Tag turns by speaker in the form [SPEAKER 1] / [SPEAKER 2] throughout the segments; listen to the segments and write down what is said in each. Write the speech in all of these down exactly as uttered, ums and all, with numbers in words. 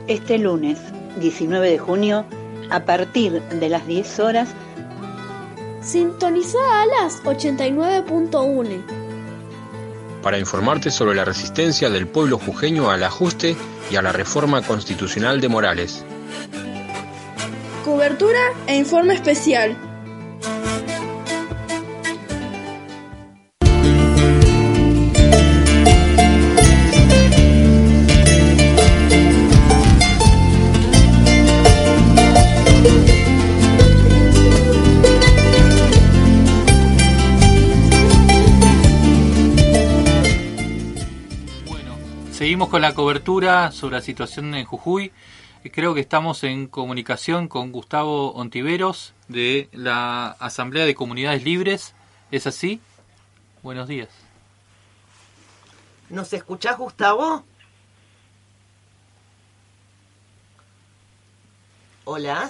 [SPEAKER 1] Este lunes, diecinueve de junio, a partir de las diez horas,
[SPEAKER 2] sintoniza Alas ochenta y nueve punto uno.
[SPEAKER 3] Para informarte sobre la resistencia del pueblo jujeño al ajuste y a la reforma constitucional de Morales.
[SPEAKER 2] Cobertura e informe especial.
[SPEAKER 4] Seguimos con la cobertura sobre la situación en Jujuy. Creo que estamos en comunicación con Gustavo Ontiveros de la Asamblea de Comunidades Libres. ¿Es así? Buenos días.
[SPEAKER 5] ¿Nos escuchás, Gustavo? Hola.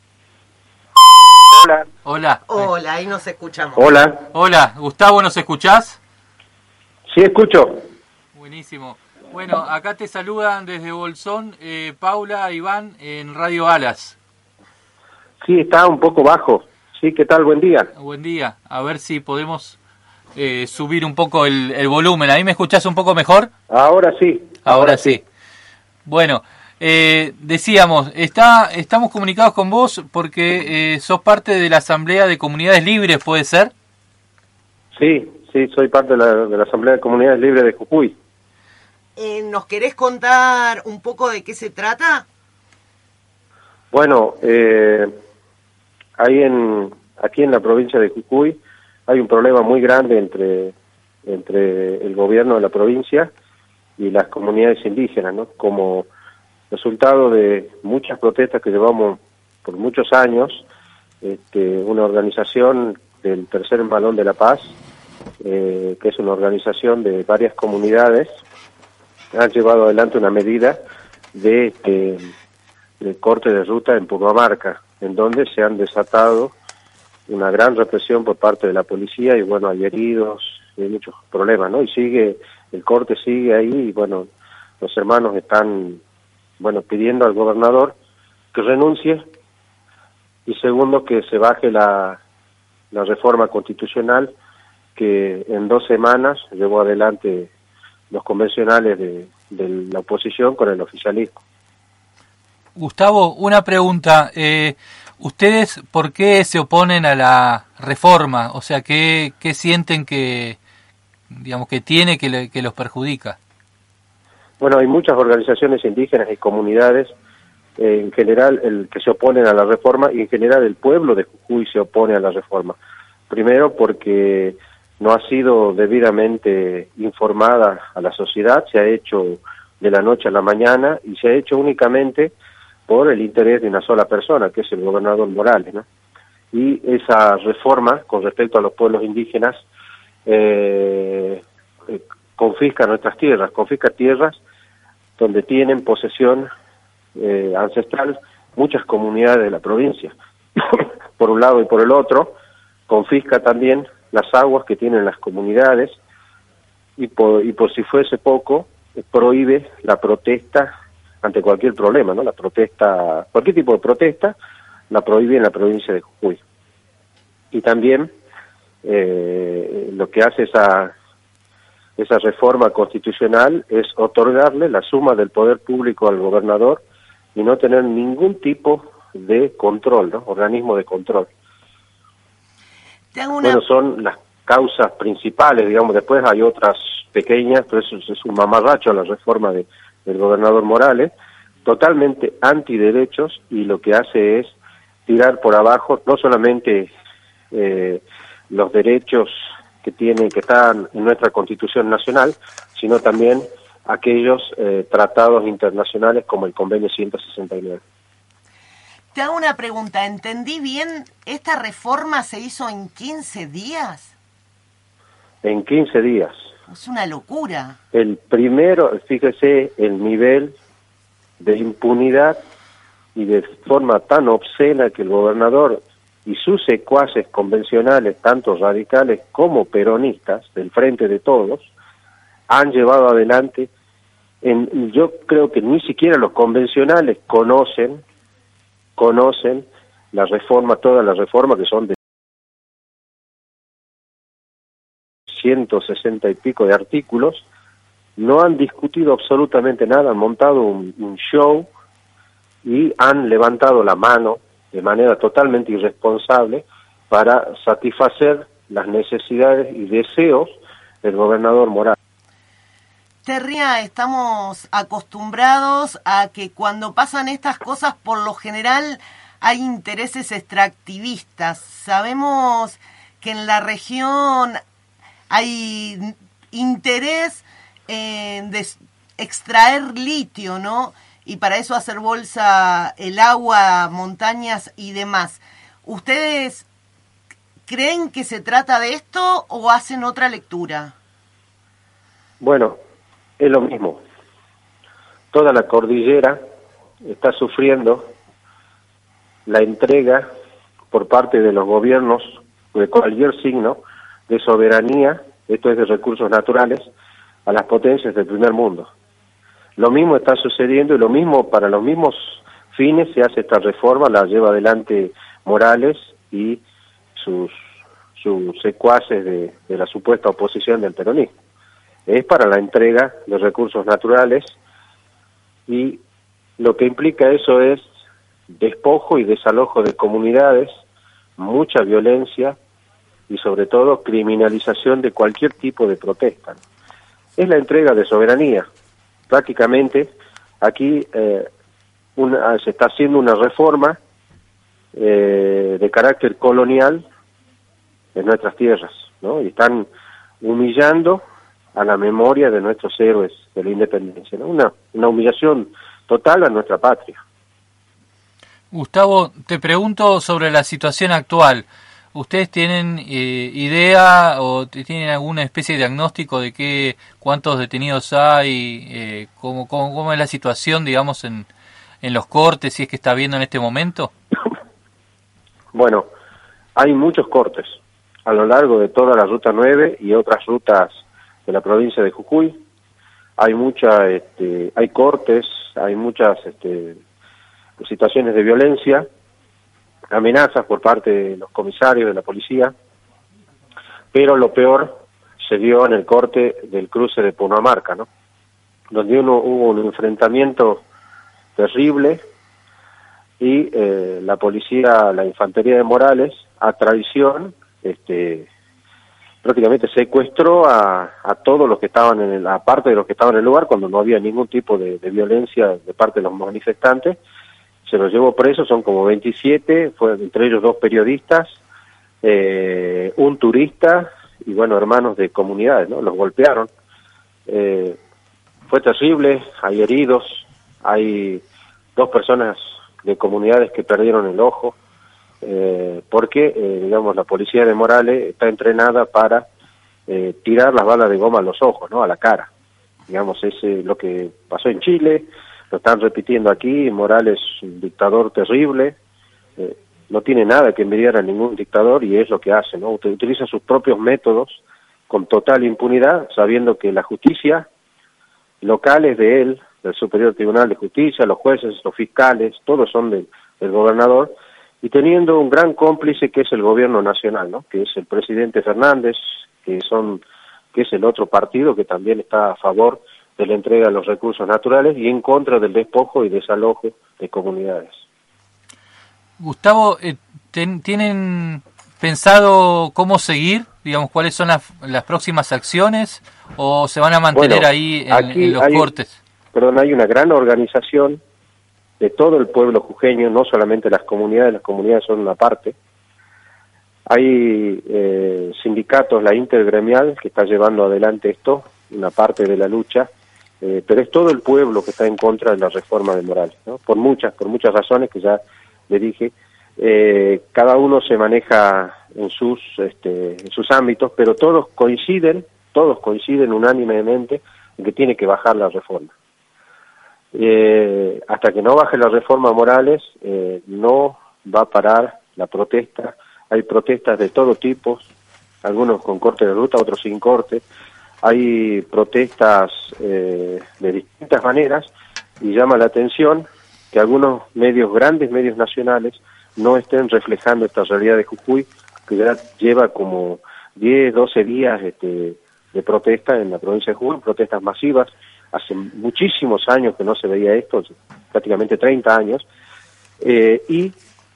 [SPEAKER 6] Hola.
[SPEAKER 4] Hola.
[SPEAKER 5] Hola, ahí nos escuchamos.
[SPEAKER 6] Hola.
[SPEAKER 4] Hola, Gustavo, ¿nos escuchás?
[SPEAKER 6] Sí, escucho.
[SPEAKER 4] Buenísimo. Bueno, acá te saludan desde Bolsón, eh, Paula, Iván, en Radio Alas.
[SPEAKER 6] Sí, está un poco bajo. Sí, ¿qué tal? Buen día.
[SPEAKER 4] Buen día. A ver si podemos eh, subir un poco el, el volumen. ¿Ahí me escuchás un poco mejor?
[SPEAKER 6] Ahora sí.
[SPEAKER 4] Ahora, ahora sí. sí. Bueno, eh, decíamos, está, estamos comunicados con vos porque eh, sos parte de la Asamblea de Comunidades Libres, ¿puede ser?
[SPEAKER 6] Sí, sí, soy parte de la, de la Asamblea de Comunidades Libres de Jujuy.
[SPEAKER 5] Eh, ¿Nos querés contar un poco de qué se trata?
[SPEAKER 6] Bueno, eh, ahí en, aquí en la provincia de Jujuy hay un problema muy grande entre, entre el gobierno de la provincia y las comunidades indígenas, ¿no? Como resultado de muchas protestas que llevamos por muchos años, este, una organización del Tercer Escalón de la Paz, eh, que es una organización de varias comunidades, han llevado adelante una medida de, este, de corte de ruta en Purmamarca, en donde se han desatado una gran represión por parte de la policía y bueno, hay heridos, hay muchos problemas, ¿no? Y sigue, el corte sigue ahí y bueno, los hermanos están, bueno, pidiendo al gobernador que renuncie y segundo, que se baje la, la reforma constitucional que en dos semanas llevó adelante los convencionales de, de la oposición con el oficialismo.
[SPEAKER 4] Gustavo, una pregunta. Eh, ¿Ustedes por qué se oponen a la reforma? O sea, ¿qué, qué sienten que, digamos, que tiene que, le, que los perjudica?
[SPEAKER 6] Bueno, hay muchas organizaciones indígenas y comunidades, eh, en general, el que se oponen a la reforma y en general el pueblo de Jujuy se opone a la reforma. Primero porque no ha sido debidamente informada a la sociedad, se ha hecho de la noche a la mañana y se ha hecho únicamente por el interés de una sola persona, que es el gobernador Morales, ¿no? Y esa reforma con respecto a los pueblos indígenas eh, eh, confisca nuestras tierras, confisca tierras donde tienen posesión eh, ancestral muchas comunidades de la provincia, por un lado y por el otro, confisca también las aguas que tienen las comunidades y por, y por si fuese poco, eh, prohíbe la protesta ante cualquier problema, ¿no? La protesta, cualquier tipo de protesta, la prohíbe en la provincia de Jujuy. Y también eh, lo que hace esa, esa reforma constitucional es otorgarle la suma del poder público al gobernador y no tener ningún tipo de control, ¿no? Organismo de control. Una... Bueno, son las causas principales, digamos, después hay otras pequeñas, pero eso es un mamarracho la reforma de, del gobernador Morales, totalmente antiderechos y lo que hace es tirar por abajo no solamente eh, los derechos que tienen, que están en nuestra Constitución Nacional, sino también aquellos eh, tratados internacionales como el Convenio ciento sesenta y nueve.
[SPEAKER 5] Te hago una pregunta, ¿entendí bien? ¿Esta reforma se hizo en quince días?
[SPEAKER 6] En quince días.
[SPEAKER 5] Es una locura.
[SPEAKER 6] El primero, fíjese, el nivel de impunidad y de forma tan obscena que el gobernador y sus secuaces convencionales, tanto radicales como peronistas, del Frente de Todos, han llevado adelante En, yo creo que ni siquiera los convencionales conocen, conocen la reforma, toda la reforma, que son de ciento sesenta y pico de artículos, no han discutido absolutamente nada, han montado un, un show y han levantado la mano de manera totalmente irresponsable para satisfacer las necesidades y deseos del gobernador Morales.
[SPEAKER 5] Terria, estamos acostumbrados a que cuando pasan estas cosas, por lo general hay intereses extractivistas. Sabemos que en la región hay interés en des- extraer litio, ¿no? Y para eso hacer bolsa el agua, montañas y demás. ¿Ustedes creen que se trata de esto o hacen otra lectura?
[SPEAKER 6] Bueno, es lo mismo. Toda la cordillera está sufriendo la entrega por parte de los gobiernos de cualquier signo de soberanía, esto es de recursos naturales, a las potencias del primer mundo. Lo mismo está sucediendo y lo mismo, para los mismos fines se hace esta reforma, la lleva adelante Morales y sus, sus secuaces de, de la supuesta oposición del peronismo. Es para la entrega de recursos naturales y lo que implica eso es despojo y desalojo de comunidades, mucha violencia y sobre todo criminalización de cualquier tipo de protesta. Es la entrega de soberanía. Prácticamente aquí eh, una, se está haciendo una reforma eh, de carácter colonial en nuestras tierras, ¿no? Y están humillando a la memoria de nuestros héroes de la independencia, ¿no? Una, una humillación total a nuestra patria.
[SPEAKER 4] Gustavo, te pregunto sobre la situación actual. ¿Ustedes tienen eh, idea o tienen alguna especie de diagnóstico de qué, cuántos detenidos hay, eh, cómo, cómo, cómo es la situación, digamos, en, en los cortes, si es que está habiendo en este momento?
[SPEAKER 6] Bueno, hay muchos cortes a lo largo de toda la Ruta nueve y otras rutas de la provincia de Jujuy. Hay mucha, este, hay cortes, hay muchas este, situaciones de violencia, amenazas por parte de los comisarios de la policía, pero lo peor se dio en el corte del cruce de Punomarca, ¿no? Donde uno, hubo un enfrentamiento terrible y eh, la policía, la infantería de Morales, a traición, este, prácticamente secuestró a, a todos los que estaban en el, aparte de los que estaban en el lugar, cuando no había ningún tipo de, de violencia de parte de los manifestantes. Se los llevó presos, son como veintisiete, fue, entre ellos dos periodistas, eh, un turista y, bueno, hermanos de comunidades, ¿no? Los golpearon. Eh, fue terrible, hay heridos, hay dos personas de comunidades que perdieron el ojo, eh, porque, eh, digamos, la policía de Morales está entrenada para eh, tirar las balas de goma a los ojos, ¿no? A la cara. Digamos, es eh, lo que pasó en Chile. Lo están repitiendo aquí. Morales, un dictador terrible, eh, no tiene nada que envidiar a ningún dictador y es lo que hace, ¿no? Utiliza sus propios métodos con total impunidad, sabiendo que la justicia local es de él, del Superior Tribunal de Justicia, los jueces, los fiscales, todos son de, del gobernador, y teniendo un gran cómplice que es el gobierno nacional, ¿no? Que es el presidente Fernández, que son que es el otro partido que también está a favor de la entrega de los recursos naturales y en contra del despojo y desalojo de comunidades.
[SPEAKER 4] Gustavo, eh, ten, ¿tienen pensado cómo seguir? Digamos, ¿cuáles son las, las próximas acciones? ¿O se van a mantener bueno, ahí en, en los
[SPEAKER 6] hay,
[SPEAKER 4] cortes?
[SPEAKER 6] Perdón, hay una gran organización de todo el pueblo jujeño, no solamente las comunidades, las comunidades son una parte. Hay eh, sindicatos, la intergremial, que está llevando adelante esto, una parte de la lucha. Eh, pero es todo el pueblo que está en contra de la reforma de Morales, ¿no? Por muchas, por muchas razones que ya le dije. Eh, cada uno se maneja en sus, este, en sus ámbitos, pero todos coinciden, todos coinciden unánimemente en que tiene que bajar la reforma. Eh, hasta que no baje la reforma Morales, eh, no va a parar la protesta. Hay protestas de todo tipo, algunos con corte de ruta, otros sin corte. hay protestas eh, de distintas maneras, y llama la atención que algunos medios, grandes medios nacionales, no estén reflejando esta realidad de Jujuy, que ya lleva como diez, doce días este, de protesta en la provincia de Jujuy, protestas masivas. Hace muchísimos años que no se veía esto, prácticamente treinta años, eh, y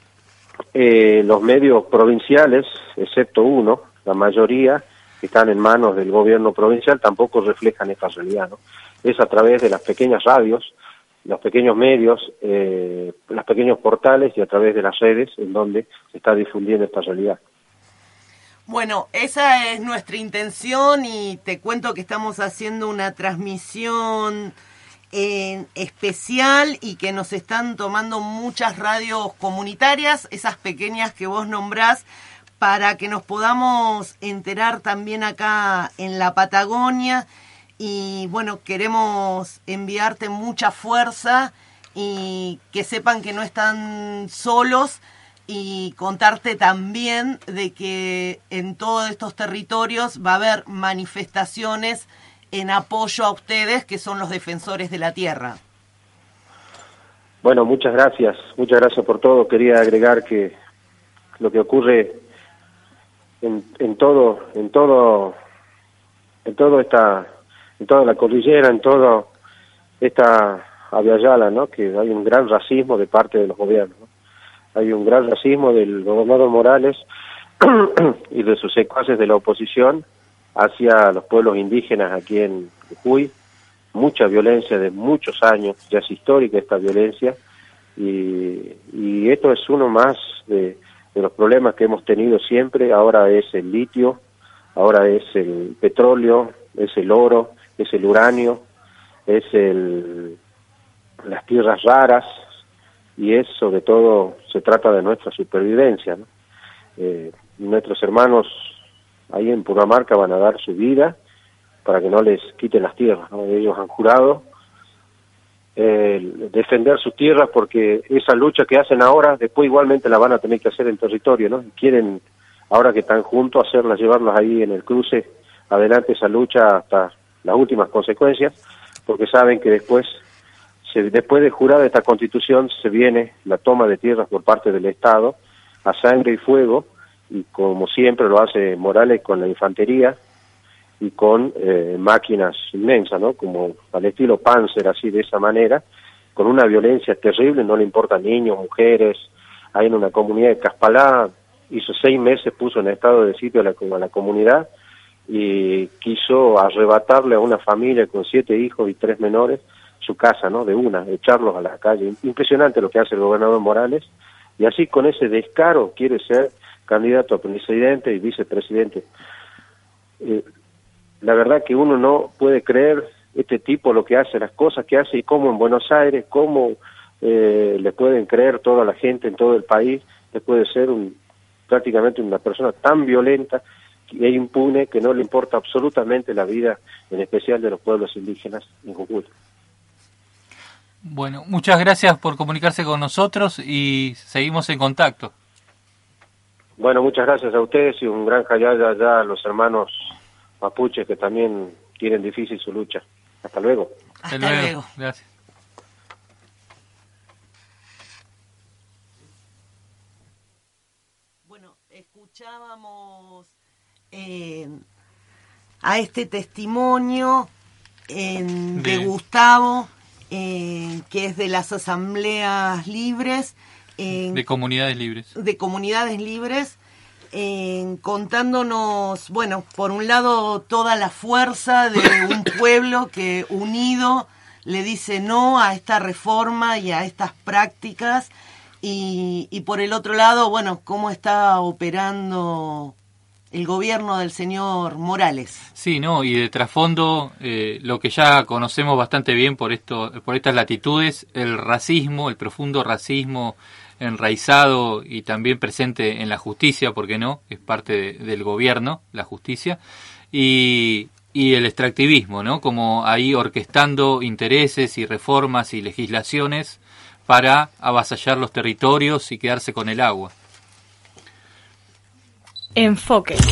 [SPEAKER 6] eh, los medios provinciales, excepto uno, la mayoría que están en manos del gobierno provincial, tampoco reflejan esta realidad, ¿no? Es a través de las pequeñas radios, los pequeños medios, eh, los pequeños portales y a través de las redes en donde se está difundiendo esta realidad.
[SPEAKER 5] Bueno, esa es nuestra intención y te cuento que estamos haciendo una transmisión en especial y que nos están tomando muchas radios comunitarias, esas pequeñas que vos nombrás, para que nos podamos enterar también acá en la Patagonia. Y bueno, queremos enviarte mucha fuerza y que sepan que no están solos, y contarte también de que en todos estos territorios va a haber manifestaciones en apoyo a ustedes, que son los defensores de la tierra.
[SPEAKER 6] Bueno, muchas gracias, muchas gracias por todo. Quería agregar que lo que ocurre en, en todo, en todo, en todo esta, en toda la cordillera, en todo esta Aviala, ¿no? Que hay un gran racismo de parte de los gobiernos, ¿no? Hay un gran racismo del gobernador Morales y de sus secuaces de la oposición hacia los pueblos indígenas aquí en Jujuy. Mucha violencia de muchos años, ya es histórica esta violencia, y, y esto es uno más de, de los problemas que hemos tenido siempre. Ahora es el litio, ahora es el petróleo, es el oro, es el uranio, es el, las tierras raras, y es sobre todo, se trata de nuestra supervivencia, ¿no? Eh, nuestros hermanos ahí en Purmamarca van a dar su vida para que no les quiten las tierras, ¿no? Ellos han jurado eh, defender sus tierras, porque esa lucha que hacen ahora, después igualmente la van a tener que hacer en territorio, ¿no? Y quieren, ahora que están juntos, hacerlas, llevarlas ahí en el cruce, adelante esa lucha hasta las últimas consecuencias, porque saben que después después de jurada esta Constitución se viene la toma de tierras por parte del Estado a sangre y fuego, y como siempre lo hace Morales con la infantería y con eh, máquinas inmensas, ¿no? Como al estilo Panzer, así de esa manera, con una violencia terrible. No le importan niños, mujeres. Hay en una comunidad de Caspalá, hizo seis meses, puso en estado de sitio a la, a la comunidad, y quiso arrebatarle a una familia con siete hijos y tres menores su casa, ¿no? De una, echarlos a la calle. Impresionante lo que hace el gobernador Morales, y así con ese descaro quiere ser candidato a presidente y vicepresidente. Eh, la verdad que uno no puede creer este tipo lo que hace, las cosas que hace, y cómo en Buenos Aires, cómo eh, le pueden creer toda la gente en todo el país, le puede ser un, prácticamente una persona tan violenta y impune, que no le importa absolutamente la vida, en especial de los pueblos indígenas en Jujuy.
[SPEAKER 4] Bueno, muchas gracias por comunicarse con nosotros y seguimos en contacto.
[SPEAKER 6] Bueno, muchas gracias a ustedes, y un gran callado allá a los hermanos mapuches, que también tienen difícil su lucha. Hasta luego.
[SPEAKER 5] Hasta,
[SPEAKER 4] Hasta luego.
[SPEAKER 5] luego.
[SPEAKER 4] Gracias.
[SPEAKER 5] Bueno, escuchábamos eh, a este testimonio eh, de, de Gustavo, Eh, que es de las asambleas libres, eh,
[SPEAKER 4] de comunidades libres,
[SPEAKER 5] de comunidades libres, eh, contándonos, bueno, por un lado toda la fuerza de un pueblo que unido le dice no a esta reforma y a estas prácticas, y, y por el otro lado, bueno, cómo está operando el gobierno del señor Morales.
[SPEAKER 4] Sí, no, y de trasfondo, eh, lo que ya conocemos bastante bien por esto, por estas latitudes, el racismo, el profundo racismo enraizado y también presente en la justicia, porque no, es parte de, del gobierno, la justicia, y, y el extractivismo, ¿no? Como ahí orquestando intereses y reformas y legislaciones para avasallar los territorios y quedarse con el agua.
[SPEAKER 2] Enfoque.